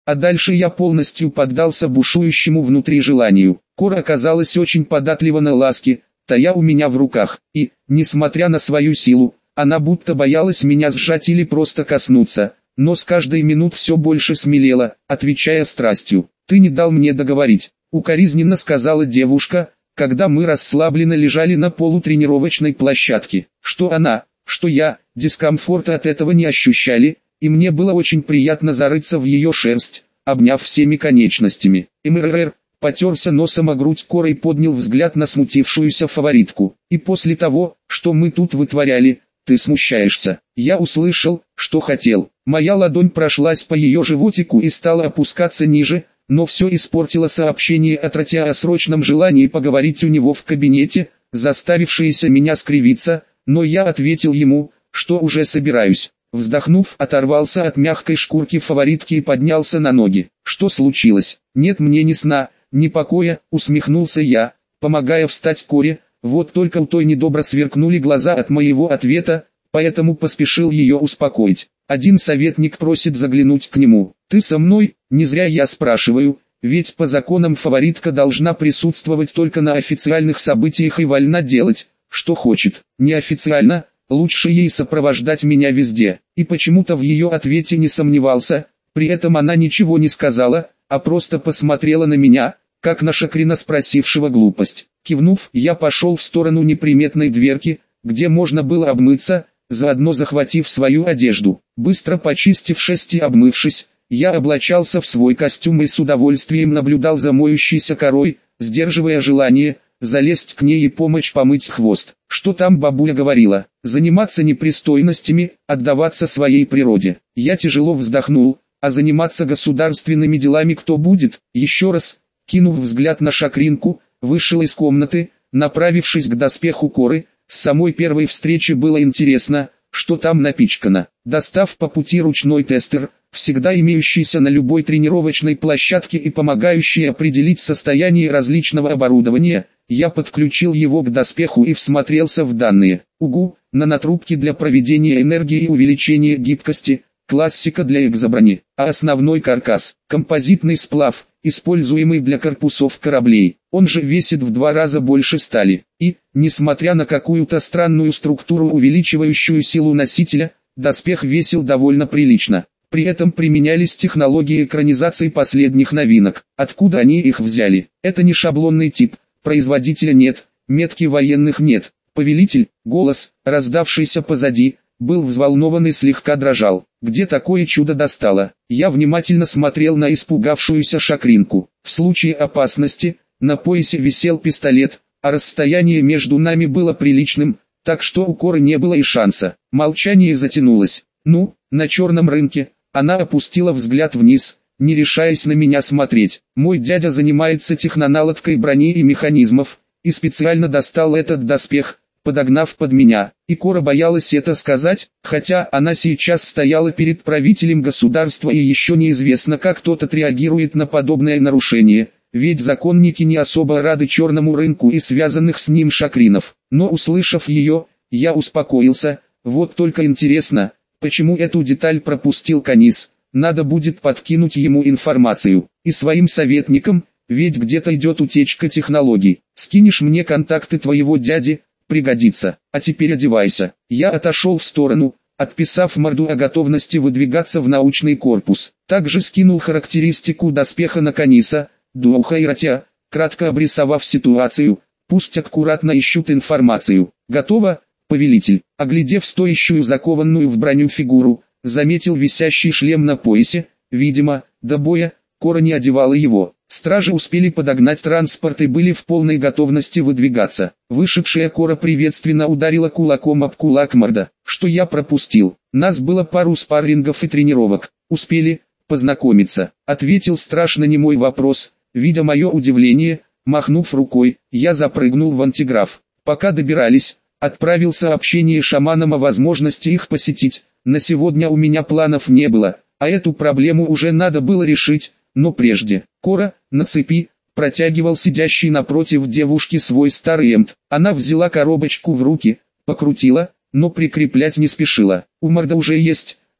А дальше я полностью поддался бушующему внутри желанию. Кора оказалась очень податлива на ласки, тая у меня в руках, и, несмотря на свою силу, она будто боялась меня сжать или просто коснуться, но с каждой минут все больше смелела, отвечая страстью. «Ты не дал мне договорить», — укоризненно сказала девушка, когда мы расслабленно лежали на полу тренировочной площадки. Что она, что я, дискомфорта от этого не ощущали, и мне было очень приятно зарыться в ее шерсть, обняв всеми конечностями. МРР потерся носом о грудь Коры и поднял взгляд на смутившуюся фаворитку. «И после того, что мы тут вытворяли, ты смущаешься?» Я услышал, что хотел. Моя ладонь прошлась по ее животику и стала опускаться ниже, но все испортило сообщение от Ратя о срочном желании поговорить у него в кабинете, заставившееся меня скривиться, но я ответил ему, что уже собираюсь. Вздохнув, оторвался от мягкой шкурки фаворитки и поднялся на ноги. «Что случилось?» «Нет мне ни сна, ни покоя», усмехнулся я, помогая встать Коре. Вот только у той недобро сверкнули глаза от моего ответа, поэтому поспешил ее успокоить. «Один советник просит заглянуть к нему. Ты со мной?» «Не зря я спрашиваю, ведь по законам фаворитка должна присутствовать только на официальных событиях и вольна делать, что хочет. Неофициально, лучше ей сопровождать меня везде». И почему-то в ее ответе не сомневался, при этом она ничего не сказала, а просто посмотрела на меня, как на Шакрина, спросившего глупость. Кивнув, я пошел в сторону неприметной дверки, где можно было обмыться, заодно захватив свою одежду. Быстро почистившись и обмывшись, я облачался в свой костюм и с удовольствием наблюдал за моющейся корой, сдерживая желание залезть к ней и помочь помыть хвост. Что там бабуля говорила? Заниматься непристойностями, отдаваться своей природе. Я тяжело вздохнул, а заниматься государственными делами кто будет? Еще раз, кинув взгляд на Шакринку, вышел из комнаты, направившись к доспеху Коры. С самой первой встречи было интересно, что там напичкано. Достав по пути ручной тестер, всегда имеющийся на любой тренировочной площадке и помогающий определить состояние различного оборудования, я подключил его к доспеху и всмотрелся в данные. Угу, нанотрубки для проведения энергии и увеличения гибкости, классика для экзоброни, а основной каркас – композитный сплав, используемый для корпусов кораблей. Он же весит в 2 раза больше стали. И, несмотря на какую-то странную структуру, увеличивающую силу носителя, доспех весил довольно прилично. При этом применялись технологии экранизации последних новинок. Откуда они их взяли? Это не шаблонный тип, производителя нет, метки военных нет. Повелитель, голос, раздавшийся позади, был взволнован и слегка дрожал. Где такое чудо достало? Я внимательно смотрел на испугавшуюся Шакринку. В случае опасности, на поясе висел пистолет, а расстояние между нами было приличным, так что у Коры не было и шанса. Молчание затянулось. «Ну, на черном рынке». Она опустила взгляд вниз, не решаясь на меня смотреть. «Мой дядя занимается техноналадкой брони и механизмов, и специально достал этот доспех, подогнав под меня». И Кора боялась это сказать, хотя она сейчас стояла перед правителем государства и еще неизвестно, как тот отреагирует на подобное нарушение, ведь законники не особо рады черному рынку и связанных с ним шакринов. Но услышав ее, я успокоился. Вот только интересно, почему эту деталь пропустил Канис? Надо будет подкинуть ему информацию. И своим советникам, ведь где-то идет утечка технологий. Скинешь мне контакты твоего дяди, пригодится. А теперь одевайся. Я отошел в сторону, отписав морду о готовности выдвигаться в научный корпус. Также скинул характеристику доспеха на Каниса, Духа и Ратя, кратко обрисовав ситуацию, пусть аккуратно ищут информацию. Готово, повелитель. Оглядев стоящую закованную в броню фигуру, заметил висящий шлем на поясе. Видимо, до боя Кора не одевала его. Стражи успели подогнать транспорт и были в полной готовности выдвигаться. Вышедшая Кора приветственно ударила кулаком об кулак морда. Что я пропустил? Нас было пару спаррингов и тренировок. Успели познакомиться, ответил страж на немой вопрос. Видя мое удивление, махнув рукой, я запрыгнул в антиграф. Пока добирались, отправил сообщение шаманам о возможности их посетить. На сегодня у меня планов не было, а эту проблему уже надо было решить. Но прежде, Кора, на цепи, протягивал сидящий напротив девушки свой старый эмт. Она взяла коробочку в руки, покрутила, но прикреплять не спешила. У морда уже есть,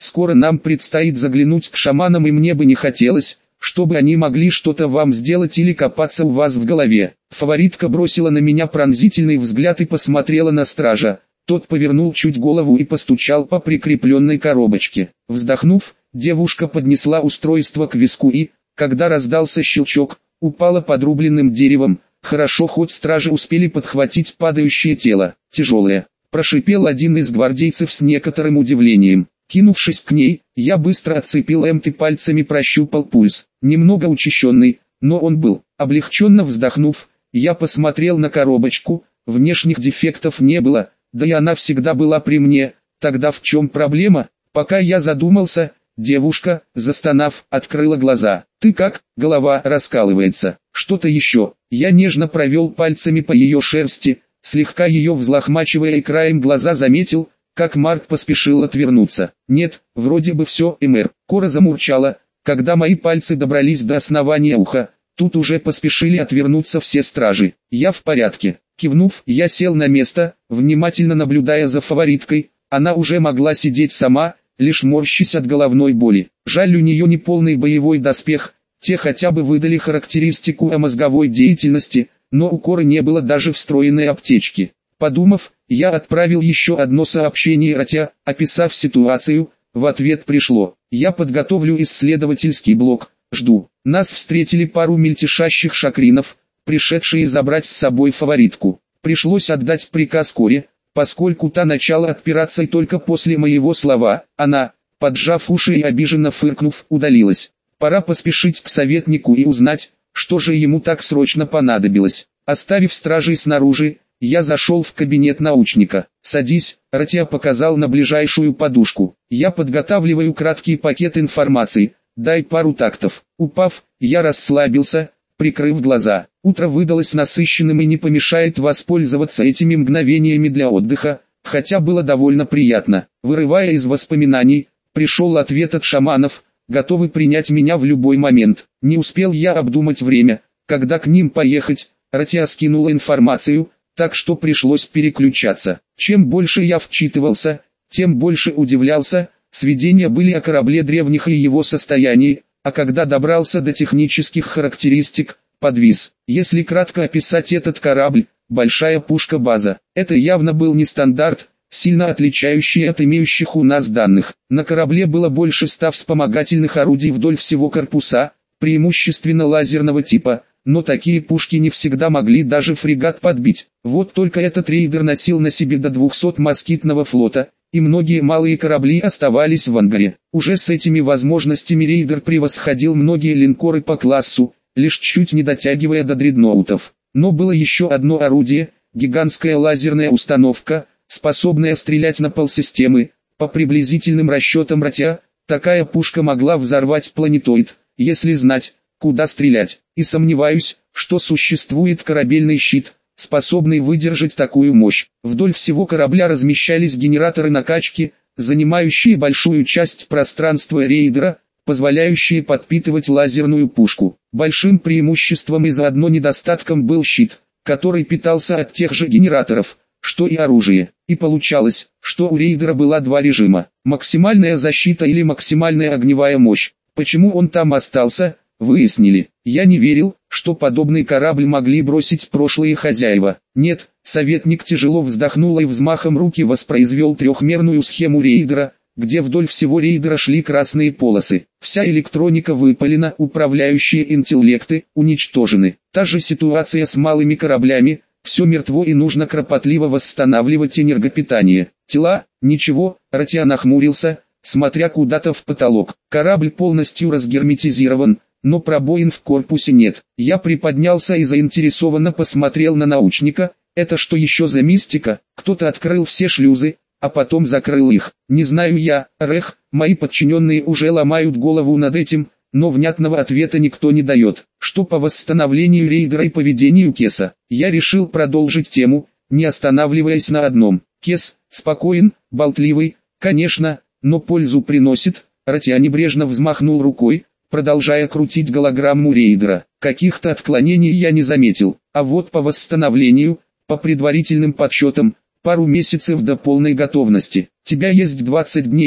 скоро нам предстоит заглянуть к шаманам, и мне бы не хотелось, чтобы они могли что-то вам сделать или копаться у вас в голове. Фаворитка бросила на меня пронзительный взгляд и посмотрела на стража. Тот повернул чуть голову и постучал по прикрепленной коробочке. Вздохнув, девушка поднесла устройство к виску и, когда раздался щелчок, упала подрубленным деревом. Хорошо, хоть стражи успели подхватить падающее тело. Тяжелое, прошипел один из гвардейцев с некоторым удивлением. Кинувшись к ней, я быстро отцепил МТ и пальцами прощупал пульс. Немного учащенный, но он был. Облегченно вздохнув, я посмотрел на коробочку. Внешних дефектов не было, да и она всегда была при мне. Тогда в чем проблема? Пока я задумался, девушка, застонав, открыла глаза. «Ты как?» Голова раскалывается. «Что-то еще?» Я нежно провел пальцами по ее шерсти, слегка ее взлохмачивая, и краем глаза заметил, как Марк поспешил отвернуться. «Нет, вроде бы все, мэр». Кора замурчала, когда мои пальцы добрались до основания уха. Тут уже поспешили отвернуться все стражи. «Я в порядке». Кивнув, я сел на место, внимательно наблюдая за фавориткой. Она уже могла сидеть сама, лишь морщась от головной боли. Жаль, у нее не полный боевой доспех, те хотя бы выдали характеристику о мозговой деятельности, но у Коры не было даже встроенной аптечки. Подумав, я отправил еще одно сообщение Ратя, описав ситуацию. В ответ пришло: «Я подготовлю исследовательский блок, жду». Нас встретили пару мельтешащих шакринов, пришедшие забрать с собой фаворитку. Пришлось отдать приказ Коре, поскольку та начала отпираться, и только после моего слова, она, поджав уши и обиженно фыркнув, удалилась. Пора поспешить к советнику и узнать, что же ему так срочно понадобилось. Оставив стражей снаружи, я зашел в кабинет научника. «Садись», — Ратия показал на ближайшую подушку. «Я подготавливаю краткий пакет информации, дай пару тактов». Упав, я расслабился, прикрыв глаза. Утро выдалось насыщенным, и не помешает воспользоваться этими мгновениями для отдыха, хотя было довольно приятно. Вырывая из воспоминаний, пришел ответ от шаманов, готовы принять меня в любой момент. Не успел я обдумать время, когда к ним поехать. Ратия скинула информацию, так что пришлось переключаться. Чем больше я вчитывался, тем больше удивлялся. Сведения были о корабле древних и его состоянии, а когда добрался до технических характеристик, подвис. Если кратко описать этот корабль: большая пушка-база. Это явно был не стандарт, сильно отличающий от имеющих у нас данных. На корабле было больше 100 вспомогательных орудий вдоль всего корпуса, преимущественно лазерного типа, но такие пушки не всегда могли даже фрегат подбить. Вот только этот рейдер носил на себе до 200 москитного флота, и многие малые корабли оставались в ангаре. Уже с этими возможностями рейдер превосходил многие линкоры по классу, лишь чуть не дотягивая до дредноутов. Но было еще одно орудие, гигантская лазерная установка, способная стрелять на полсистемы. По приблизительным расчетам Ратия, такая пушка могла взорвать планетоид, если знать, куда стрелять. И сомневаюсь, что существует корабельный щит, способный выдержать такую мощь. Вдоль всего корабля размещались генераторы накачки, занимающие большую часть пространства рейдера, позволяющие подпитывать лазерную пушку. Большим преимуществом и заодно недостатком был щит, который питался от тех же генераторов, что и оружие. И получалось, что у рейдера была два режима: максимальная защита или максимальная огневая мощь. Почему он там остался, выяснили. Я не верил, что подобный корабль могли бросить прошлые хозяева. Нет, советник тяжело вздохнул и взмахом руки воспроизвел трехмерную схему рейдера, где вдоль всего рейдера шли красные полосы. Вся электроника выпалена, управляющие интеллекты уничтожены. Та же ситуация с малыми кораблями, все мертво и нужно кропотливо восстанавливать энергопитание. Тела, ничего. Ратия нахмурился, смотря куда-то в потолок. Корабль полностью разгерметизирован, но пробоин в корпусе нет. Я приподнялся и заинтересованно посмотрел на научника. Это что еще за мистика? Кто-то открыл все шлюзы, а потом закрыл их. Не знаю я, Рэх, мои подчиненные уже ломают голову над этим, но внятного ответа никто не дает. Что по восстановлению рейдера и поведению Кеса? Я решил продолжить тему, не останавливаясь на одном. Кес спокоен, болтливый, конечно, но пользу приносит. Ратия небрежно взмахнул рукой, продолжая крутить голограмму рейдера. Каких-то отклонений я не заметил. А вот по восстановлению, по предварительным подсчетам, пару месяцев до полной готовности. Тебя есть 20 дней,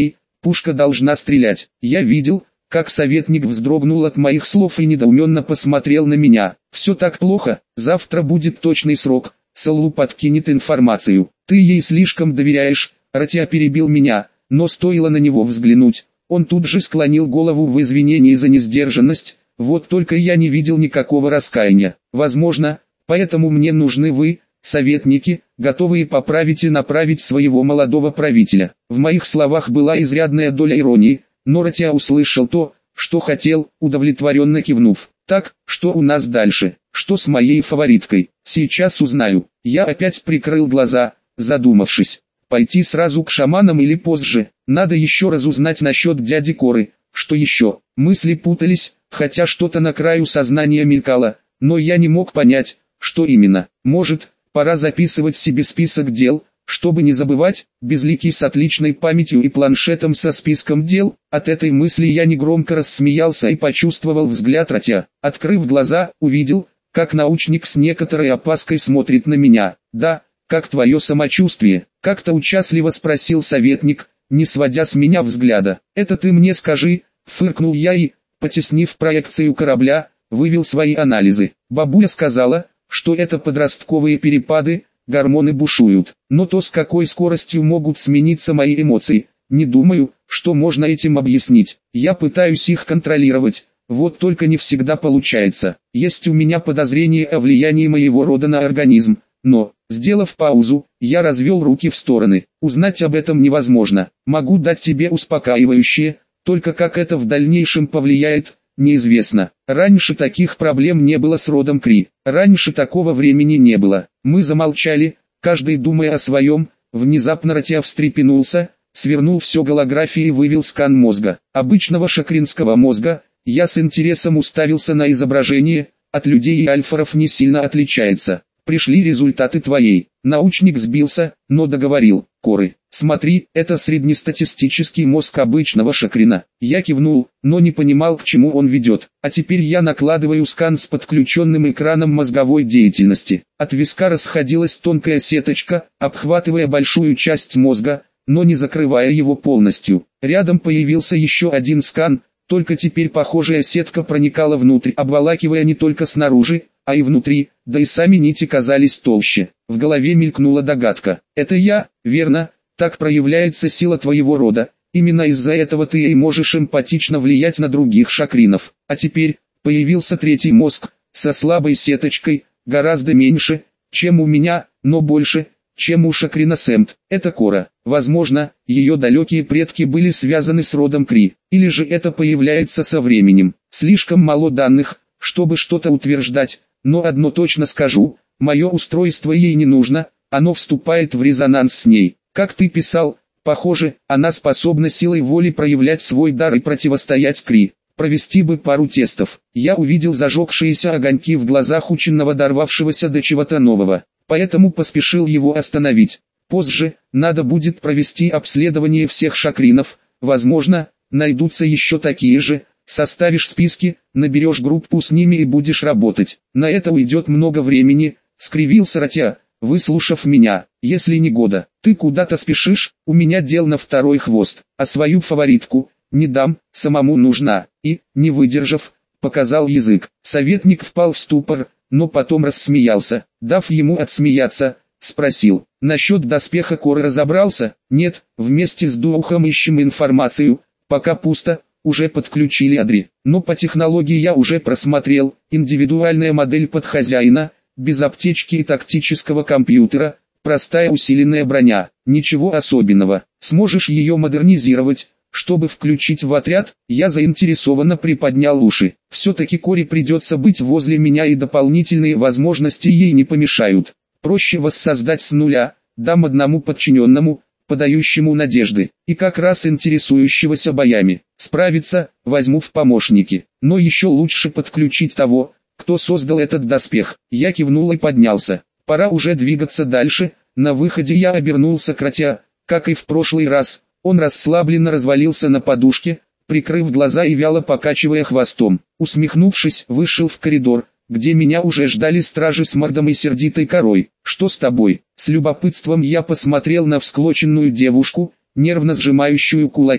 Пушка должна стрелять. Я видел, как советник вздрогнул от моих слов и недоуменно посмотрел на меня. Все так плохо, завтра будет точный срок, Саллу подкинет информацию. Ты ей слишком доверяешь, Ратья перебил меня, но стоило на него взглянуть. Он тут же склонил голову в извинении за несдержанность, вот только я не видел никакого раскаяния. Возможно, поэтому мне нужны вы, советники, готовые поправить и направить своего молодого правителя. В моих словах была изрядная доля иронии, но Ратья услышал то, что хотел, удовлетворенно кивнув. Так, что у нас дальше? Что с моей фавориткой? Сейчас узнаю. Я опять прикрыл глаза, задумавшись. Пойти сразу к шаманам или позже? Надо еще разузнать насчет дяди Коры. Что еще? Мысли путались, хотя что-то на краю сознания мелькало, но я не мог понять, что именно. Может, пора записывать себе список дел, чтобы не забывать, безликий с отличной памятью и планшетом со списком дел. От этой мысли я негромко рассмеялся и почувствовал взгляд Ратья. Открыв глаза, увидел, как научник с некоторой опаской смотрит на меня. «Да, как твое самочувствие?» — как-то участливо спросил советник, не сводя с меня взгляда. «Это ты мне скажи», — фыркнул я и, потеснив проекцию корабля, вывел свои анализы. Бабуля сказала, что это подростковые перепады, гормоны бушуют. Но то, с какой скоростью могут смениться мои эмоции, не думаю, что можно этим объяснить. Я пытаюсь их контролировать, вот только не всегда получается. Есть у меня подозрение о влиянии моего рода на организм, но, сделав паузу, я развел руки в стороны. Узнать об этом невозможно. Могу дать тебе успокаивающее, только как это в дальнейшем повлияет, неизвестно. Раньше таких проблем не было с родом Кри. Раньше такого времени не было. Мы замолчали, каждый думая о своем. Внезапно Ратья встрепенулся, свернул все голографии и вывел скан мозга. Обычного шакринского мозга. Я с интересом уставился на изображение, от людей и альфаров не сильно отличается. Пришли результаты твоей. Научник сбился, но договорил. Коры, смотри, это среднестатистический мозг обычного шакрина. Я кивнул, но не понимал, к чему он ведет. А теперь я накладываю скан с подключенным экраном мозговой деятельности. От виска расходилась тонкая сеточка, обхватывая большую часть мозга, но не закрывая его полностью. Рядом появился еще один скан, только теперь похожая сетка проникала внутрь, обволакивая не только снаружи, а и внутри, да и сами нити казались толще. В голове мелькнула догадка. Это я, верно, так проявляется сила твоего рода, именно из-за этого ты и можешь эмпатично влиять на других шакринов. А теперь, появился третий мозг, со слабой сеточкой, гораздо меньше, чем у меня, но больше, чем у шакрина Сэмт. Это Кора. Возможно, ее далекие предки были связаны с родом Кри, или же это появляется со временем. Слишком мало данных, чтобы что-то утверждать, но одно точно скажу, мое устройство ей не нужно, оно вступает в резонанс с ней. Как ты писал, похоже, она способна силой воли проявлять свой дар и противостоять Кри. Провести бы пару тестов. Я увидел зажегшиеся огоньки в глазах ученого, дорвавшегося до чего-то нового, поэтому поспешил его остановить. Позже, надо будет провести обследование всех шакринов, возможно, найдутся еще такие же. Составишь списки, наберешь группу с ними и будешь работать. На это уйдет много времени, скривился Ратья, выслушав меня. Если не года, ты куда-то спешишь, у меня дел на второй хвост, а свою фаворитку не дам, самому нужна. И, не выдержав, показал язык. Советник впал в ступор, но потом рассмеялся. Дав ему отсмеяться, спросил: насчет доспеха Коры разобрался? Нет, вместе с Дуухом ищем информацию, пока пусто. Уже подключили Адри, но по технологии я уже просмотрел, индивидуальная модель под хозяина, без аптечки и тактического компьютера, простая усиленная броня, ничего особенного. Сможешь ее модернизировать, чтобы включить в отряд? Я заинтересованно приподнял уши. Все-таки Коре придется быть возле меня, и дополнительные возможности ей не помешают. Проще воссоздать с нуля, дам одному подчиненному, подающему надежды, и как раз интересующегося боями. Справиться, возьму в помощники, но еще лучше подключить того, кто создал этот доспех. Я кивнул и поднялся. Пора уже двигаться дальше. На выходе я обернулся к Ратья, как и в прошлый раз. Он расслабленно развалился на подушке, прикрыв глаза и вяло покачивая хвостом. Усмехнувшись, вышел в коридор, где меня уже ждали стражи с мордом и сердитой корой. «Что с тобой?» С любопытством я посмотрел на всклоченную девушку, нервно сжимающую кулаки.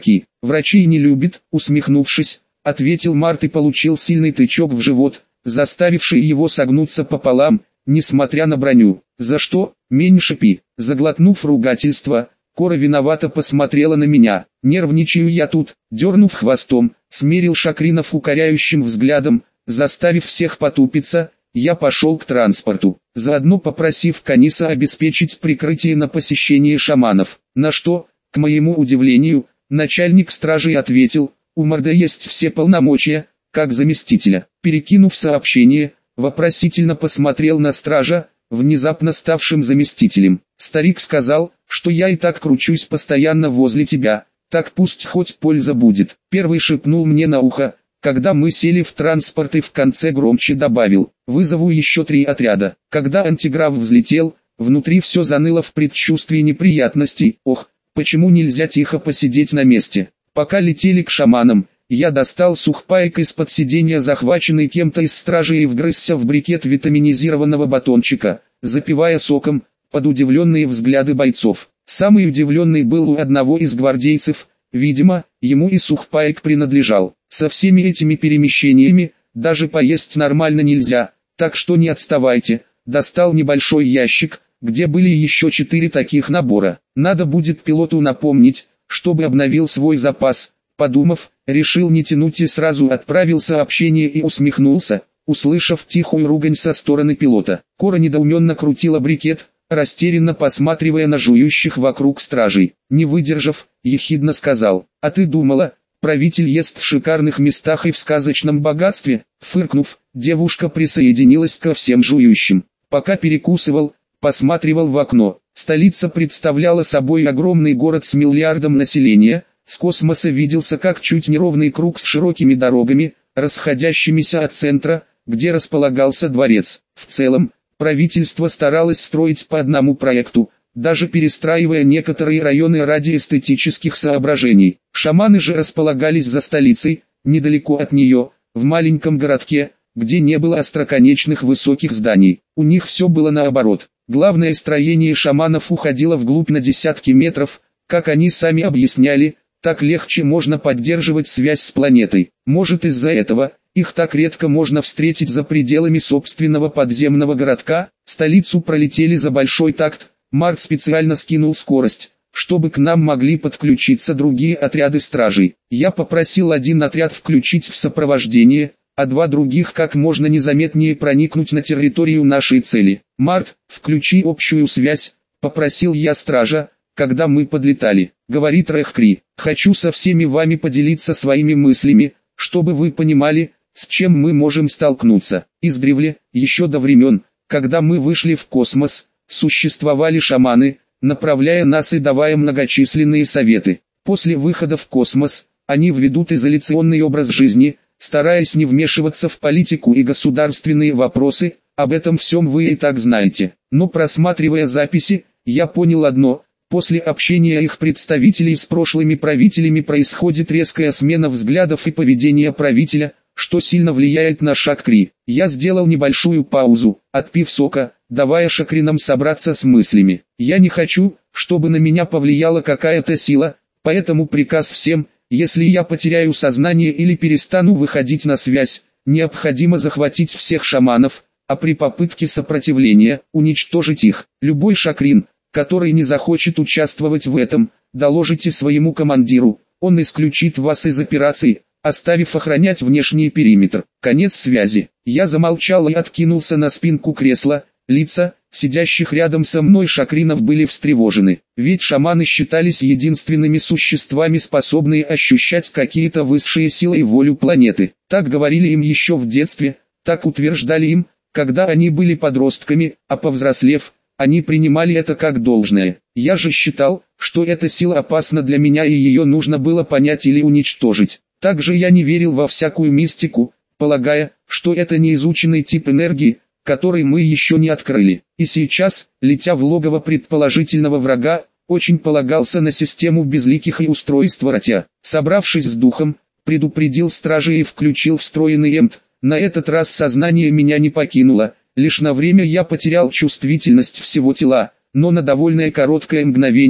Врачей не любит, усмехнувшись, ответил Март и получил сильный тычок в живот, заставивший его согнуться пополам, несмотря на броню. За что? Меньше пи. Заглотнув ругательство, Кора виновато посмотрела на меня. Нервничаю я тут, дернув хвостом, смерил Шакринов укоряющим взглядом, заставив всех потупиться. Я пошел к транспорту, заодно попросив Каниса обеспечить прикрытие на посещение шаманов. На что, к моему удивлению, начальник стражи ответил: у Марда есть все полномочия, как заместителя. Перекинув сообщение, вопросительно посмотрел на стража, внезапно ставшим заместителем. Старик сказал, что я и так кручусь постоянно возле тебя, так пусть хоть польза будет. Первый шепнул мне на ухо, когда мы сели в транспорт, и в конце громче добавил: вызову еще 3 отряда. Когда антиграф взлетел, внутри все заныло в предчувствии неприятностей. Ох, почему нельзя тихо посидеть на месте? Пока летели к шаманам, я достал сухпайок из-под сиденья, захваченный кем-то из стражи, и вгрызся в брикет витаминизированного батончика, запивая соком, под удивленные взгляды бойцов. Самый удивленный был у одного из гвардейцев, видимо, ему и сухпайок принадлежал. Со всеми этими перемещениями, даже поесть нормально нельзя, так что не отставайте. Достал небольшой ящик, где были еще 4 таких набора. Надо будет пилоту напомнить, чтобы обновил свой запас. Подумав, решил не тянуть и сразу отправил сообщение и усмехнулся, услышав тихую ругань со стороны пилота. Кора недоуменно крутила брикет, растерянно посматривая на жующих вокруг стражей. Не выдержав, ехидно сказал: а ты думала, правитель ест в шикарных местах и в сказочном богатстве? Фыркнув, девушка присоединилась ко всем жующим. Пока перекусывал, посматривал в окно. Столица представляла собой огромный город с миллиардом населения. С космоса виделся как чуть неровный круг с широкими дорогами, расходящимися от центра, где располагался дворец. В целом, правительство старалось строить по одному проекту, даже перестраивая некоторые районы ради эстетических соображений. Шаманы же располагались за столицей, недалеко от нее, в маленьком городке, где не было остроконечных высоких зданий. У них все было наоборот. Главное строение шаманов уходило вглубь на десятки метров, как они сами объясняли. Так легче можно поддерживать связь с планетой. Может, из-за этого их так редко можно встретить за пределами собственного подземного городка. Столицу пролетели за большой такт. Март специально скинул скорость, чтобы к нам могли подключиться другие отряды стражей. Я попросил один отряд включить в сопровождение, а 2 других как можно незаметнее проникнуть на территорию нашей цели. Март, включи общую связь, попросил я стража, когда мы подлетали. Говорит Рэхкри: хочу со всеми вами поделиться своими мыслями, чтобы вы понимали, с чем мы можем столкнуться. Издревле, еще до времен, когда мы вышли в космос, существовали шаманы, направляя нас и давая многочисленные советы. После выхода в космос, они ведут изоляционный образ жизни, стараясь не вмешиваться в политику и государственные вопросы. Об этом всем вы и так знаете. Но просматривая записи, я понял одно: после общения их представителей с прошлыми правителями происходит резкая смена взглядов и поведения правителя, что сильно влияет на Шакри. Я сделал небольшую паузу, отпив сока, давая Шакринам собраться с мыслями. Я не хочу, чтобы на меня повлияла какая-то сила, поэтому приказ всем: если я потеряю сознание или перестану выходить на связь, необходимо захватить всех шаманов, а при попытке сопротивления уничтожить их. Любой Шакрин, который не захочет участвовать в этом, доложите своему командиру, он исключит вас из операции, оставив охранять внешний периметр. Конец связи. Я замолчал и откинулся на спинку кресла. Лица, сидящих рядом со мной Шакринов, были встревожены, ведь шаманы считались единственными существами, способные ощущать какие-то высшие силы и волю планеты. Так говорили им еще в детстве, так утверждали им, когда они были подростками, а повзрослев, они принимали это как должное. Я же считал, что эта сила опасна для меня и ее нужно было понять или уничтожить. Также я не верил во всякую мистику, полагая, что это неизученный тип энергии, который мы еще не открыли. И сейчас, летя в логово предположительного врага, очень полагался на систему безликих и устройства Ратя. Собравшись с духом, предупредил стражей и включил встроенный эмт. На этот раз сознание меня не покинуло. Лишь на время я потерял чувствительность всего тела, но на довольно короткое мгновение,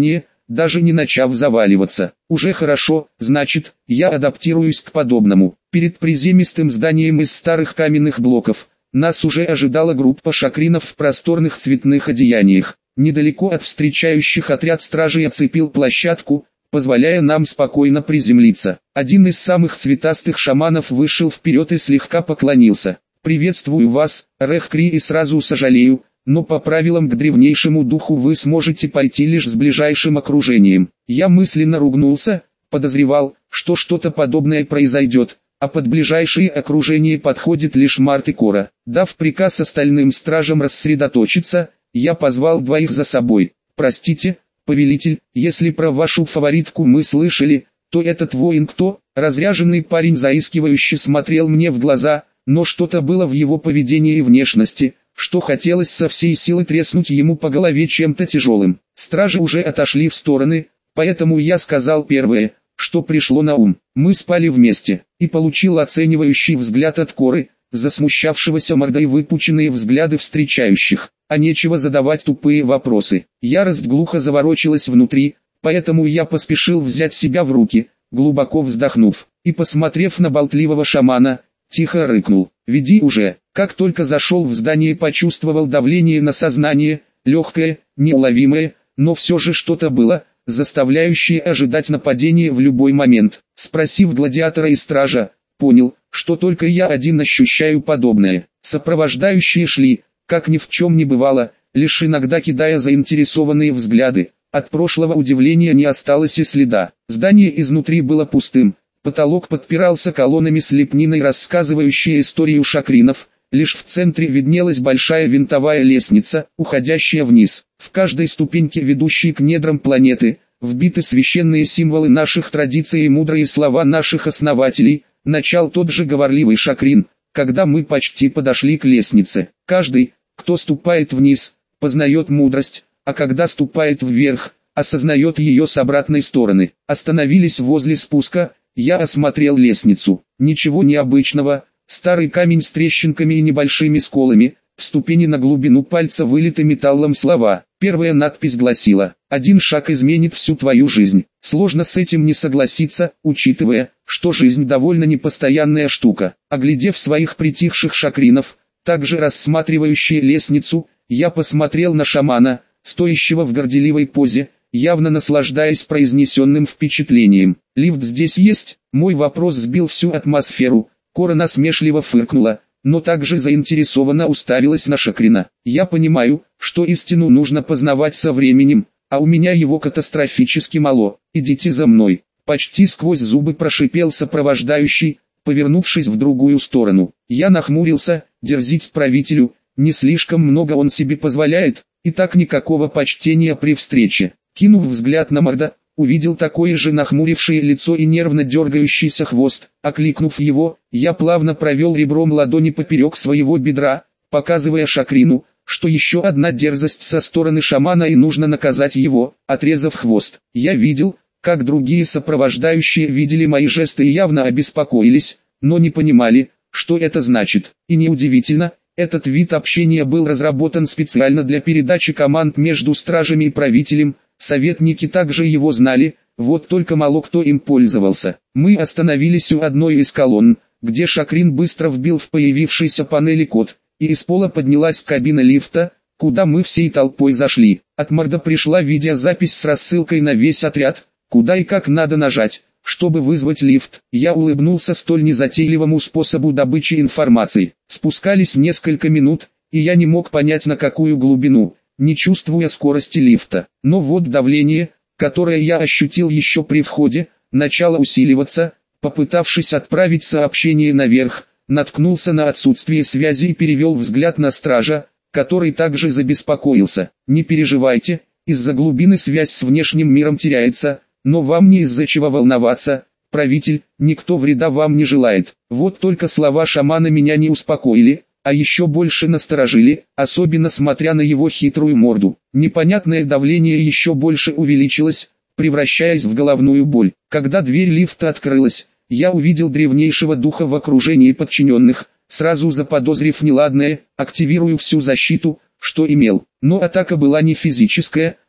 даже не начав заваливаться. Уже хорошо, значит, я адаптируюсь к подобному. Перед приземистым зданием из старых каменных блоков нас уже ожидала группа шакринов в просторных цветных одеяниях. Недалеко от встречающих отряд стражей оцепил площадку, позволяя нам спокойно приземлиться. Один из самых цветастых шаманов вышел вперед и слегка поклонился. «Приветствую вас, Рехкри, и сразу сожалею, но по правилам к древнейшему духу вы сможете пойти лишь с ближайшим окружением». Я мысленно ругнулся, подозревал, что что-то подобное произойдет, а под ближайшее окружение подходит лишь Март и Кора. Дав приказ остальным стражам рассредоточиться, я позвал двоих за собой. «Простите, повелитель, если про вашу фаворитку мы слышали, то этот воин кто?» Разряженный парень заискивающе смотрел мне в глаза, но что-то было в его поведении и внешности, что хотелось со всей силы треснуть ему по голове чем-то тяжелым. Стражи уже отошли в стороны, поэтому я сказал первое, что пришло на ум. Мы спали вместе, и получил оценивающий взгляд от Коры, засмущавшегося мордой выпученные взгляды встречающих. А нечего задавать тупые вопросы. Ярость глухо заворочилась внутри, поэтому я поспешил взять себя в руки, глубоко вздохнув, и посмотрев на болтливого шамана, тихо рыкнул: «Веди уже». Как только зашел в здание, почувствовал давление на сознание, легкое, неуловимое, но все же что-то было, заставляющее ожидать нападения в любой момент. Спросив гладиатора и стража, понял, что только я один ощущаю подобное. Сопровождающие шли, как ни в чем не бывало, лишь иногда кидая заинтересованные взгляды. От прошлого удивления не осталось и следа. Здание изнутри было пустым, потолок подпирался колоннами с лепниной, рассказывающей историю шакринов. Лишь в центре виднелась большая винтовая лестница, уходящая вниз. В каждой ступеньке, ведущей к недрам планеты, вбиты священные символы наших традиций и мудрые слова наших основателей. Начал тот же говорливый шакрин, когда мы почти подошли к лестнице. Каждый, кто ступает вниз, познает мудрость, а когда ступает вверх, осознает ее с обратной стороны. Остановились возле спуска, я осмотрел лестницу. Ничего необычного, старый камень с трещинками и небольшими сколами, в ступени на глубину пальца вылиты металлом слова. Первая надпись гласила: «Один шаг изменит всю твою жизнь». Сложно с этим не согласиться, учитывая, что жизнь довольно непостоянная штука. Оглядев своих притихших шакринов, также рассматривающие лестницу, я посмотрел на шамана, стоящего в горделивой позе, явно наслаждаясь произнесенным впечатлением. «Лифт здесь есть?» Мой вопрос сбил всю атмосферу. Кора насмешливо фыркнула, но также заинтересованно уставилась на шакрина. «Я понимаю, что истину нужно познавать со временем, а у меня его катастрофически мало. Идите за мной». Почти сквозь зубы прошипел сопровождающий, повернувшись в другую сторону. Я нахмурился, дерзить правителю, не слишком много он себе позволяет, и так никакого почтения при встрече. Кинув взгляд на Морда, увидел такое же нахмурившее лицо и нервно дергающийся хвост. Окликнув его, я плавно провел ребром ладони поперек своего бедра, показывая шакрину, что еще одна дерзость со стороны шамана и нужно наказать его, отрезав хвост. Я видел, как другие сопровождающие видели мои жесты и явно обеспокоились, но не понимали, что это значит. И неудивительно, этот вид общения был разработан специально для передачи команд между стражами и правителем. Советники также его знали, вот только мало кто им пользовался. Мы остановились у одной из колонн, где шакрин быстро вбил в появившейся панели код, и из пола поднялась кабина лифта, куда мы всей толпой зашли. От Морда пришла видеозапись с рассылкой на весь отряд, куда и как надо нажать, чтобы вызвать лифт. Я улыбнулся столь незатейливому способу добычи информации. Спускались несколько минут, и я не мог понять, на какую глубину, не чувствуя скорости лифта. Но вот давление, которое я ощутил еще при входе, начало усиливаться. Попытавшись отправить сообщение наверх, наткнулся на отсутствие связи и перевел взгляд на стража, который также забеспокоился. «Не переживайте, из-за глубины связь с внешним миром теряется, но вам не из-за чего волноваться, правитель, никто вреда вам не желает». Вот только слова шамана меня не успокоили, а еще больше насторожили, особенно смотря на его хитрую морду. Непонятное давление еще больше увеличилось, превращаясь в головную боль. Когда дверь лифта открылась, я увидел древнейшего духа в окружении подчиненных, сразу заподозрив неладное, активирую всю защиту, что имел. Но атака была не физическая,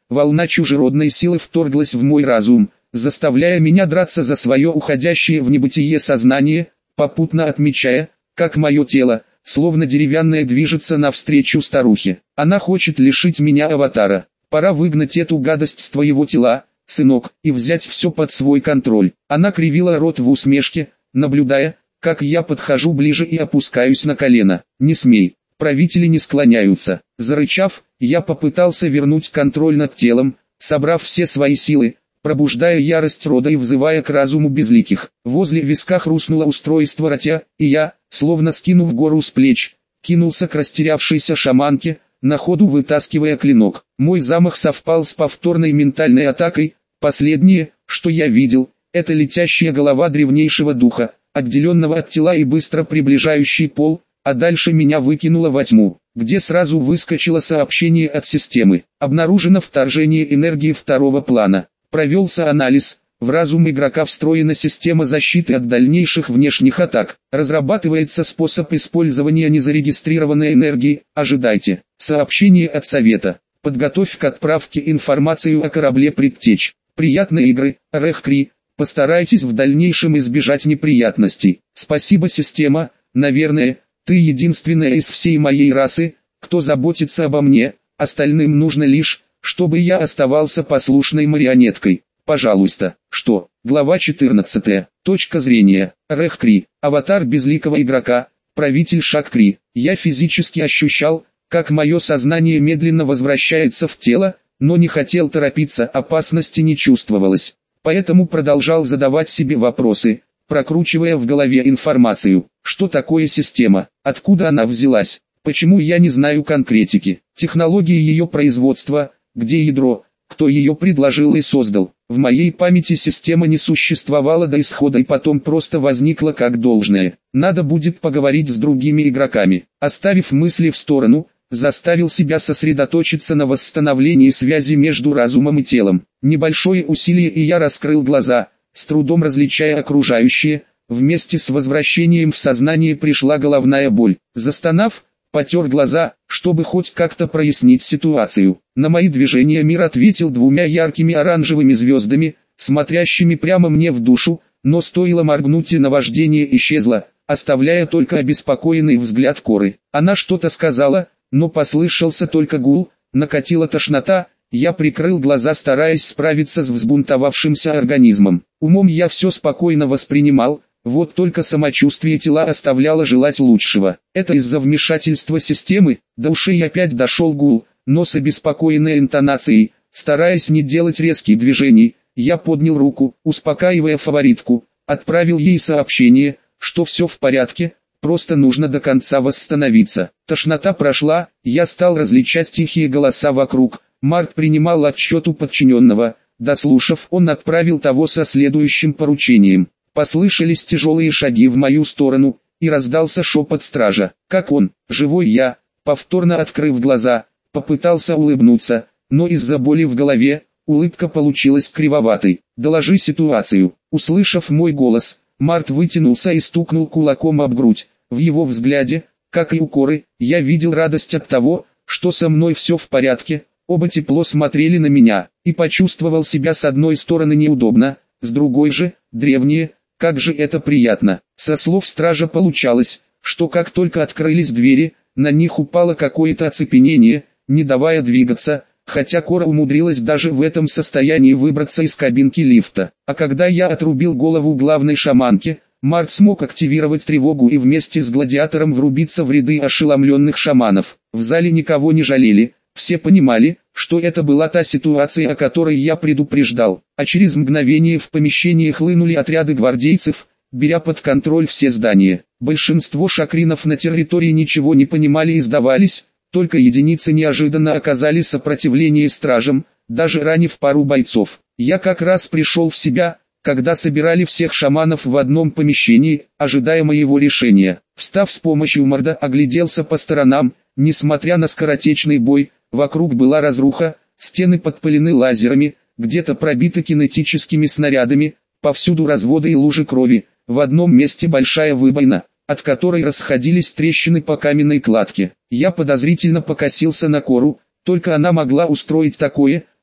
волна чужеродной силы вторглась в мой разум, заставляя меня драться за свое уходящее в небытие сознание, попутно отмечая, как мое тело, словно деревянное, движется навстречу старухе. Она хочет лишить меня аватара. Пора выгнать эту гадость с твоего тела, сынок, и взять все под свой контроль. Она кривила рот в усмешке, наблюдая, как я подхожу ближе и опускаюсь на колено. Не смей, правители не склоняются. Зарычав, я попытался вернуть контроль над телом, собрав все свои силы, пробуждая ярость рода и взывая к разуму безликих. Возле виска хрустнуло устройство ротя, и я, словно скинув гору с плеч, кинулся к растерявшейся шаманке, на ходу вытаскивая клинок. Мой замах совпал с повторной ментальной атакой. Последнее, что я видел, это летящая голова древнейшего духа, отделенного от тела и быстро приближающий пол, а дальше меня выкинуло во тьму, где сразу выскочило сообщение от системы. Обнаружено вторжение энергии второго плана. Провелся анализ. В разум игрока встроена система защиты от дальнейших внешних атак. Разрабатывается способ использования незарегистрированной энергии. Ожидайте. Сообщение от совета. Подготовь к отправке информацию о корабле предтеч. Приятной игры, Рехкри. Постарайтесь в дальнейшем избежать неприятностей. Спасибо, система. Наверное, ты единственная из всей моей расы, кто заботится обо мне. Остальным нужно лишь, чтобы я оставался послушной марионеткой. Пожалуйста. Что? Глава 14. Точка зрения. Рехкри. Аватар безликого игрока. Правитель Шаккри. Я физически ощущал, как мое сознание медленно возвращается в тело, но не хотел торопиться, опасности не чувствовалось. Поэтому продолжал задавать себе вопросы, прокручивая в голове информацию. Что такое система? Откуда она взялась? Почему я не знаю конкретики? Технологии ее производства, где ядро, кто ее предложил и создал. В моей памяти система не существовала до исхода и потом просто возникла как должное. Надо будет поговорить с другими игроками. Оставив мысли в сторону, заставил себя сосредоточиться на восстановлении связи между разумом и телом. Небольшое усилие, и я раскрыл глаза, с трудом различая окружающее. Вместе с возвращением в сознание пришла головная боль. Застонав, потер глаза, чтобы хоть как-то прояснить ситуацию. На мои движения мир ответил двумя яркими оранжевыми звездами, смотрящими прямо мне в душу, но стоило моргнуть, и наваждение исчезло, оставляя только обеспокоенный взгляд Коры. Она что-то сказала, но послышался только гул, накатила тошнота. Я прикрыл глаза, стараясь справиться с взбунтовавшимся организмом. Умом я все спокойно воспринимал, вот только самочувствие тела оставляло желать лучшего. Это из-за вмешательства системы. До ушей опять дошел гул, но с обеспокоенной интонацией, стараясь не делать резких движений, я поднял руку, успокаивая фаворитку, отправил ей сообщение, что все в порядке, просто нужно до конца восстановиться. Тошнота прошла, я стал различать тихие голоса вокруг. Март принимал отчет у подчиненного. Дослушав, он отправил того со следующим поручением. Послышались тяжелые шаги в мою сторону, и раздался шепот стража. «Как он? Живой?» Я, повторно открыв глаза, попытался улыбнуться, но из-за боли в голове, улыбка получилась кривоватой. «Доложи ситуацию». Услышав мой голос, Март вытянулся и стукнул кулаком об грудь. В его взгляде, как и у Коры, я видел радость от того, что со мной все в порядке. Оба тепло смотрели на меня, и почувствовал себя с одной стороны неудобно, с другой же, древнее. Как же это приятно. Со слов стража получалось, что как только открылись двери, на них упало какое-то оцепенение, не давая двигаться, хотя Кора умудрилась даже в этом состоянии выбраться из кабинки лифта. А когда я отрубил голову главной шаманки, Март смог активировать тревогу и вместе с гладиатором врубиться в ряды ошеломленных шаманов. В зале никого не жалели. Все понимали, что это была та ситуация, о которой я предупреждал, а через мгновение в помещение хлынули отряды гвардейцев, беря под контроль все здания. Большинство шакринов на территории ничего не понимали и сдавались, только единицы неожиданно оказали сопротивление стражам, даже ранив пару бойцов. Я как раз пришел в себя, когда собирали всех шаманов в одном помещении, ожидая моего решения. Встав с помощью морда, огляделся по сторонам. Несмотря на скоротечный бой, вокруг была разруха, стены подпылены лазерами, где-то пробиты кинетическими снарядами, повсюду разводы и лужи крови, в одном месте большая выбоина, от которой расходились трещины по каменной кладке. Я подозрительно покосился на Кору, только она могла устроить такое,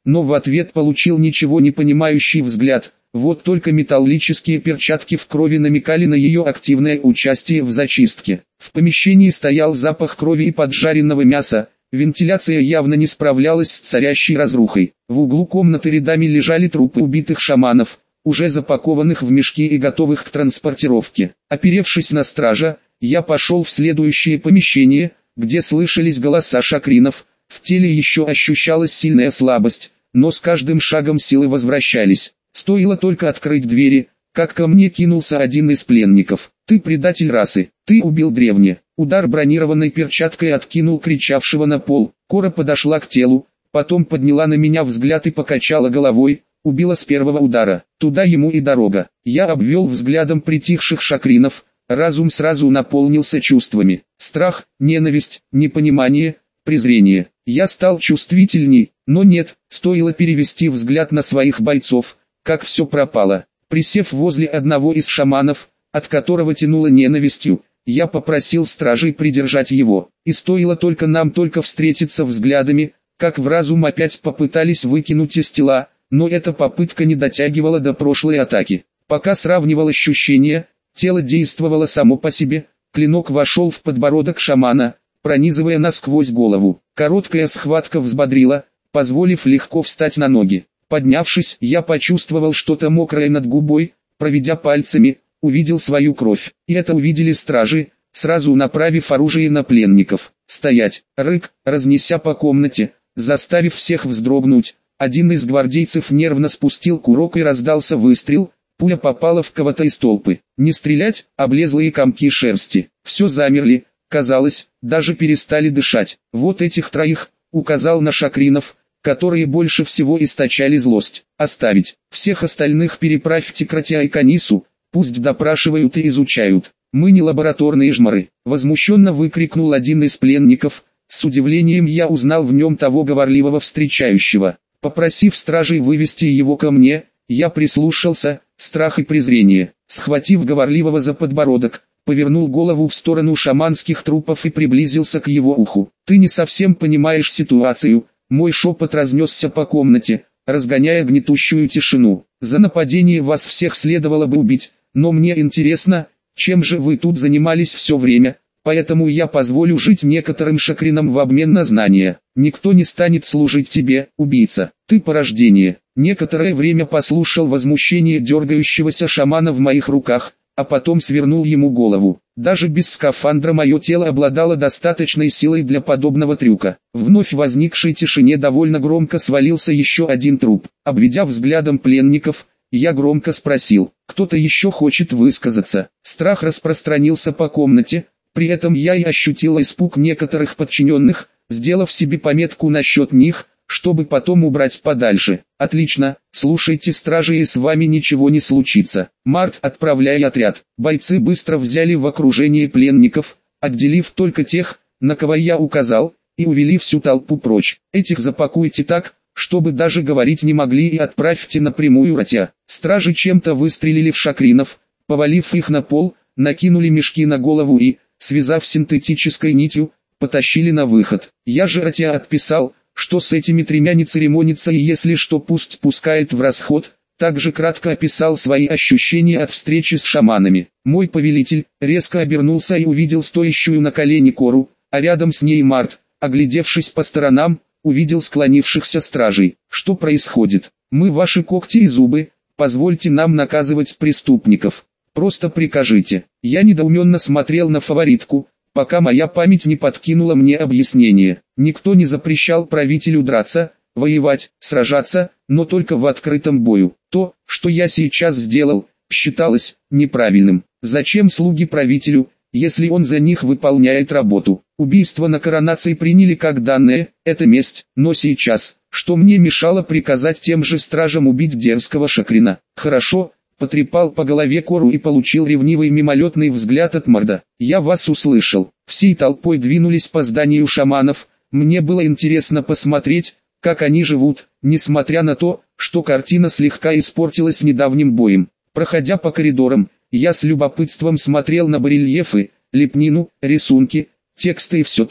но в ответ получил ничего не понимающий взгляд. Вот только металлические перчатки в крови намекали на ее активное участие в зачистке. В помещении стоял запах крови и поджаренного мяса. Вентиляция явно не справлялась с царящей разрухой. В углу комнаты рядами лежали трупы убитых шаманов, уже запакованных в мешки и готовых к транспортировке. Оперевшись на стража, я пошел в следующее помещение, где слышались голоса шакринов. В теле еще ощущалась сильная слабость, но с каждым шагом силы возвращались. Стоило только открыть двери, как ко мне кинулся один из пленников. «Ты предатель расы, ты убил древне». Удар бронированной перчаткой откинул кричавшего на пол. Кора подошла к телу, потом подняла на меня взгляд и покачала головой. Убила с первого удара, туда ему и дорога. Я обвел взглядом притихших шакринов, разум сразу наполнился чувствами. Страх, ненависть, непонимание, презрение. Я стал чувствительней, но нет, стоило перевести взгляд на своих бойцов, как все пропало. Присев возле одного из шаманов, от которого тянуло ненавистью, я попросил стражей придержать его. И стоило только нам встретиться взглядами, как в разум опять попытались выкинуть из тела, но эта попытка не дотягивала до прошлой атаки. Пока сравнивал ощущения, тело действовало само по себе, клинок вошел в подбородок шамана, пронизывая насквозь голову. Короткая схватка взбодрила, позволив легко встать на ноги. Поднявшись, я почувствовал что-то мокрое над губой, проведя пальцами, увидел свою кровь. И это увидели стражи, сразу направив оружие на пленников. «Стоять!» — рык, разнеся по комнате, заставив всех вздрогнуть. Один из гвардейцев нервно спустил курок и раздался выстрел, пуля попала в кого-то из толпы. «Не стрелять!» — облезлые комки шерсти. Все замерли, казалось, даже перестали дышать. «Вот этих троих!» — указал на шакринов, которые больше всего источали злость. «Оставить. Всех остальных переправьте к Ратиа и Канису, пусть допрашивают и изучают. Мы не лабораторные жмары!» — возмущенно выкрикнул один из пленников. С удивлением я узнал в нем того говорливого встречающего. Попросив стражей вывести его ко мне, я прислушался. Страх и презрение. Схватив говорливого за подбородок, повернул голову в сторону шаманских трупов и приблизился к его уху. «Ты не совсем понимаешь ситуацию». Мой шепот разнесся по комнате, разгоняя гнетущую тишину. «За нападение вас всех следовало бы убить, но мне интересно, чем же вы тут занимались все время, поэтому я позволю жить некоторым шакринам в обмен на знания. Никто не станет служить тебе, убийца, ты порождение». Некоторое время послушал возмущение дергающегося шамана в моих руках, а потом свернул ему голову. Даже без скафандра мое тело обладало достаточной силой для подобного трюка. В вновь возникшей тишине довольно громко свалился еще один труп. Обведя взглядом пленников, я громко спросил: «Кто-то еще хочет высказаться?» Страх распространился по комнате, при этом я и ощутил испуг некоторых подчиненных, сделав себе пометку насчет них, чтобы потом убрать подальше. «Отлично, слушайте стражи, и с вами ничего не случится. Март, отправляй отряд». Бойцы быстро взяли в окружение пленников, отделив только тех, на кого я указал, и увели всю толпу прочь. «Этих запакуйте так, чтобы даже говорить не могли, и отправьте напрямую Ратиа». Стражи чем-то выстрелили в шакринов, повалив их на пол, накинули мешки на голову и, связав синтетической нитью, потащили на выход. Я же Ратиа отписал, что с этими тремя не церемонится и если что пусть пускает в расход. Также кратко описал свои ощущения от встречи с шаманами. Мой повелитель резко обернулся и увидел стоящую на колени Кору, а рядом с ней Март. Оглядевшись по сторонам, увидел склонившихся стражей. «Что происходит? Мы ваши когти и зубы, позвольте нам наказывать преступников. Просто прикажите». Я недоуменно смотрел на фаворитку, пока моя память не подкинула мне объяснение. Никто не запрещал правителю драться, воевать, сражаться, но только в открытом бою. То, что я сейчас сделал, считалось неправильным. Зачем слуги правителю, если он за них выполняет работу? Убийство на коронации приняли как данное, это месть, но сейчас, что мне мешало приказать тем же стражам убить дерзкого шакрина? Хорошо. Потрепал по голове Кору и получил ревнивый мимолетный взгляд от Марда. «Я вас услышал». Всей толпой двинулись по зданию шаманов. Мне было интересно посмотреть, как они живут, несмотря на то, что картина слегка испортилась недавним боем. Проходя по коридорам, я с любопытством смотрел на барельефы, лепнину, рисунки, тексты и все то,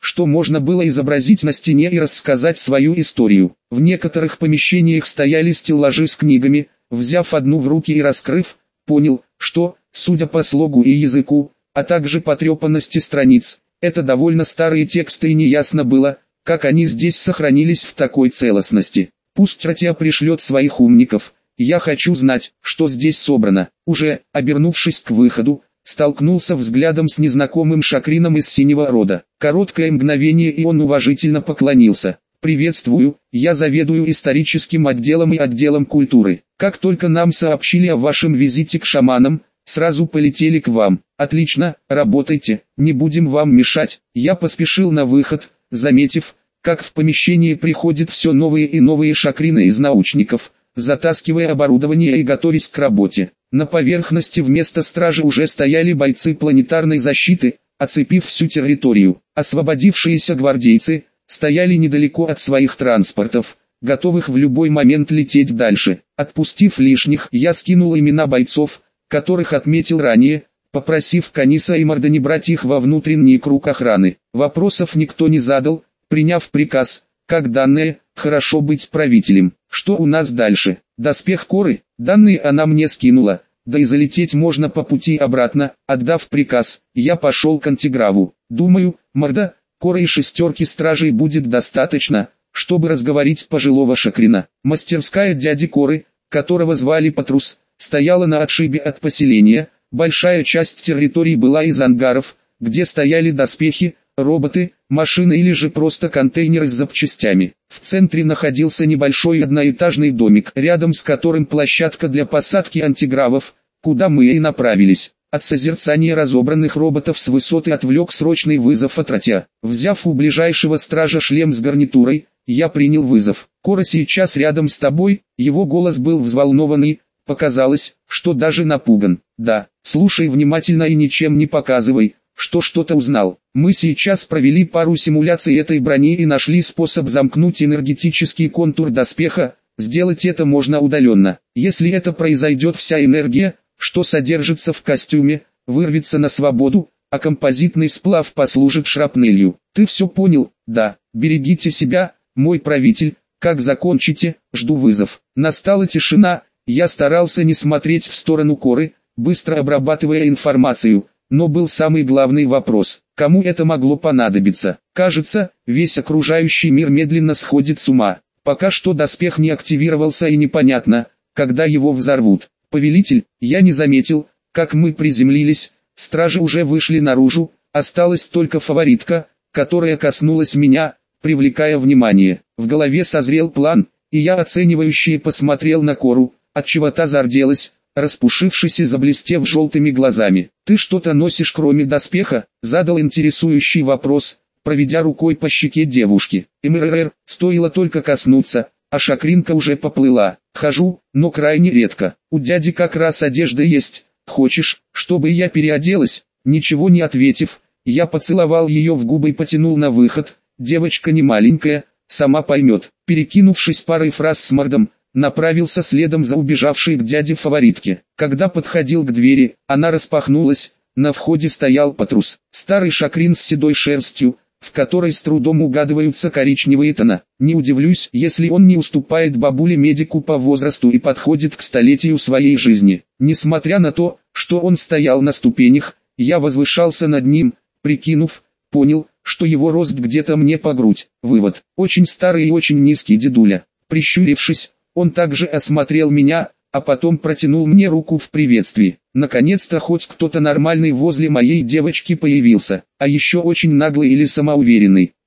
что можно было изобразить на стене и рассказать свою историю. В некоторых помещениях стояли стеллажи с книгами. Взяв одну в руки и раскрыв, понял, что, судя по слогу и языку, а также потрепанности страниц, это довольно старые тексты и неясно было, как они здесь сохранились в такой целостности. Пусть Ратия пришлет своих умников, я хочу знать, что здесь собрано. Уже, обернувшись к выходу, столкнулся взглядом с незнакомым шакрином из синего рода. Короткое мгновение и он уважительно поклонился. «Приветствую, я заведую историческим отделом и отделом культуры. Как только нам сообщили о вашем визите к шаманам, сразу полетели к вам. Отлично, работайте, не будем вам мешать». Я поспешил на выход, заметив, как в помещении приходят все новые и новые шакрины из научников, затаскивая оборудование и готовясь к работе. На поверхности вместо стражи уже стояли бойцы планетарной защиты, оцепив всю территорию. Освободившиеся гвардейцы стояли недалеко от своих транспортов, готовых в любой момент лететь дальше. Отпустив лишних, я скинул имена бойцов, которых отметил ранее, попросив Каниса и Марда не брать их во внутренний круг охраны. Вопросов никто не задал, приняв приказ, как данное, хорошо быть правителем. Что у нас дальше? Доспех Коры, данные она мне скинула, да и залететь можно по пути обратно. Отдав приказ, я пошел к антиграву. Думаю, Марда, Коры и шестерки стражей будет достаточно, чтобы разговорить пожилого шакрина. Мастерская дяди Коры, которого звали Патрус, стояла на отшибе от поселения. Большая часть территории была из ангаров, где стояли доспехи, роботы, машины или же просто контейнеры с запчастями. В центре находился небольшой одноэтажный домик, рядом с которым площадка для посадки антигравов, куда мы и направились. От созерцания разобранных роботов с высоты отвлек срочный вызов от Ратия. Взяв у ближайшего стража шлем с гарнитурой, я принял вызов. «Кора сейчас рядом с тобой», его голос был взволнованный, показалось, что даже напуган. «Да, слушай внимательно и ничем не показывай, что что-то узнал. Мы сейчас провели пару симуляций этой брони и нашли способ замкнуть энергетический контур доспеха, сделать это можно удаленно. Если это произойдет, вся энергия, что содержится в костюме, вырвется на свободу, а композитный сплав послужит шрапнелью. Ты все понял? Да. Берегите себя, мой правитель, как закончите, жду вызов». Настала тишина, я старался не смотреть в сторону Коры, быстро обрабатывая информацию, но был самый главный вопрос: кому это могло понадобиться? Кажется, весь окружающий мир медленно сходит с ума. Пока что доспех не активировался и непонятно, когда его взорвут. «Повелитель, я не заметил, как мы приземлились, стражи уже вышли наружу, осталась только фаворитка, которая коснулась меня, привлекая внимание». В голове созрел план, и я оценивающе посмотрел на Кору, отчего та зарделась, распушившись и заблестев желтыми глазами. «Ты что-то носишь кроме доспеха?» — задал интересующий вопрос, проведя рукой по щеке девушки. МРР, стоило только коснуться, а шакринка уже поплыла. «Хожу, но крайне редко. У дяди как раз одежда есть. Хочешь, чтобы я переоделась?» Ничего не ответив, я поцеловал ее в губы и потянул на выход. Девочка не маленькая, сама поймет. Перекинувшись парой фраз с Мардом, направился следом за убежавшей к дяде фаворитке. Когда подходил к двери, она распахнулась, на входе стоял Патрус. Старый шакрин с седой шерстью, в которой с трудом угадываются коричневые тона. Не удивлюсь, если он не уступает бабуле-медику по возрасту и подходит к столетию своей жизни. Несмотря на то, что он стоял на ступенях, я возвышался над ним, прикинув, понял, что его рост где-то мне по грудь. Вывод: очень старый и очень низкий дедуля. Прищурившись, он также осмотрел меня, а потом протянул мне руку в приветствии. Наконец-то хоть кто-то нормальный возле моей девочки появился, а еще очень наглый или самоуверенный.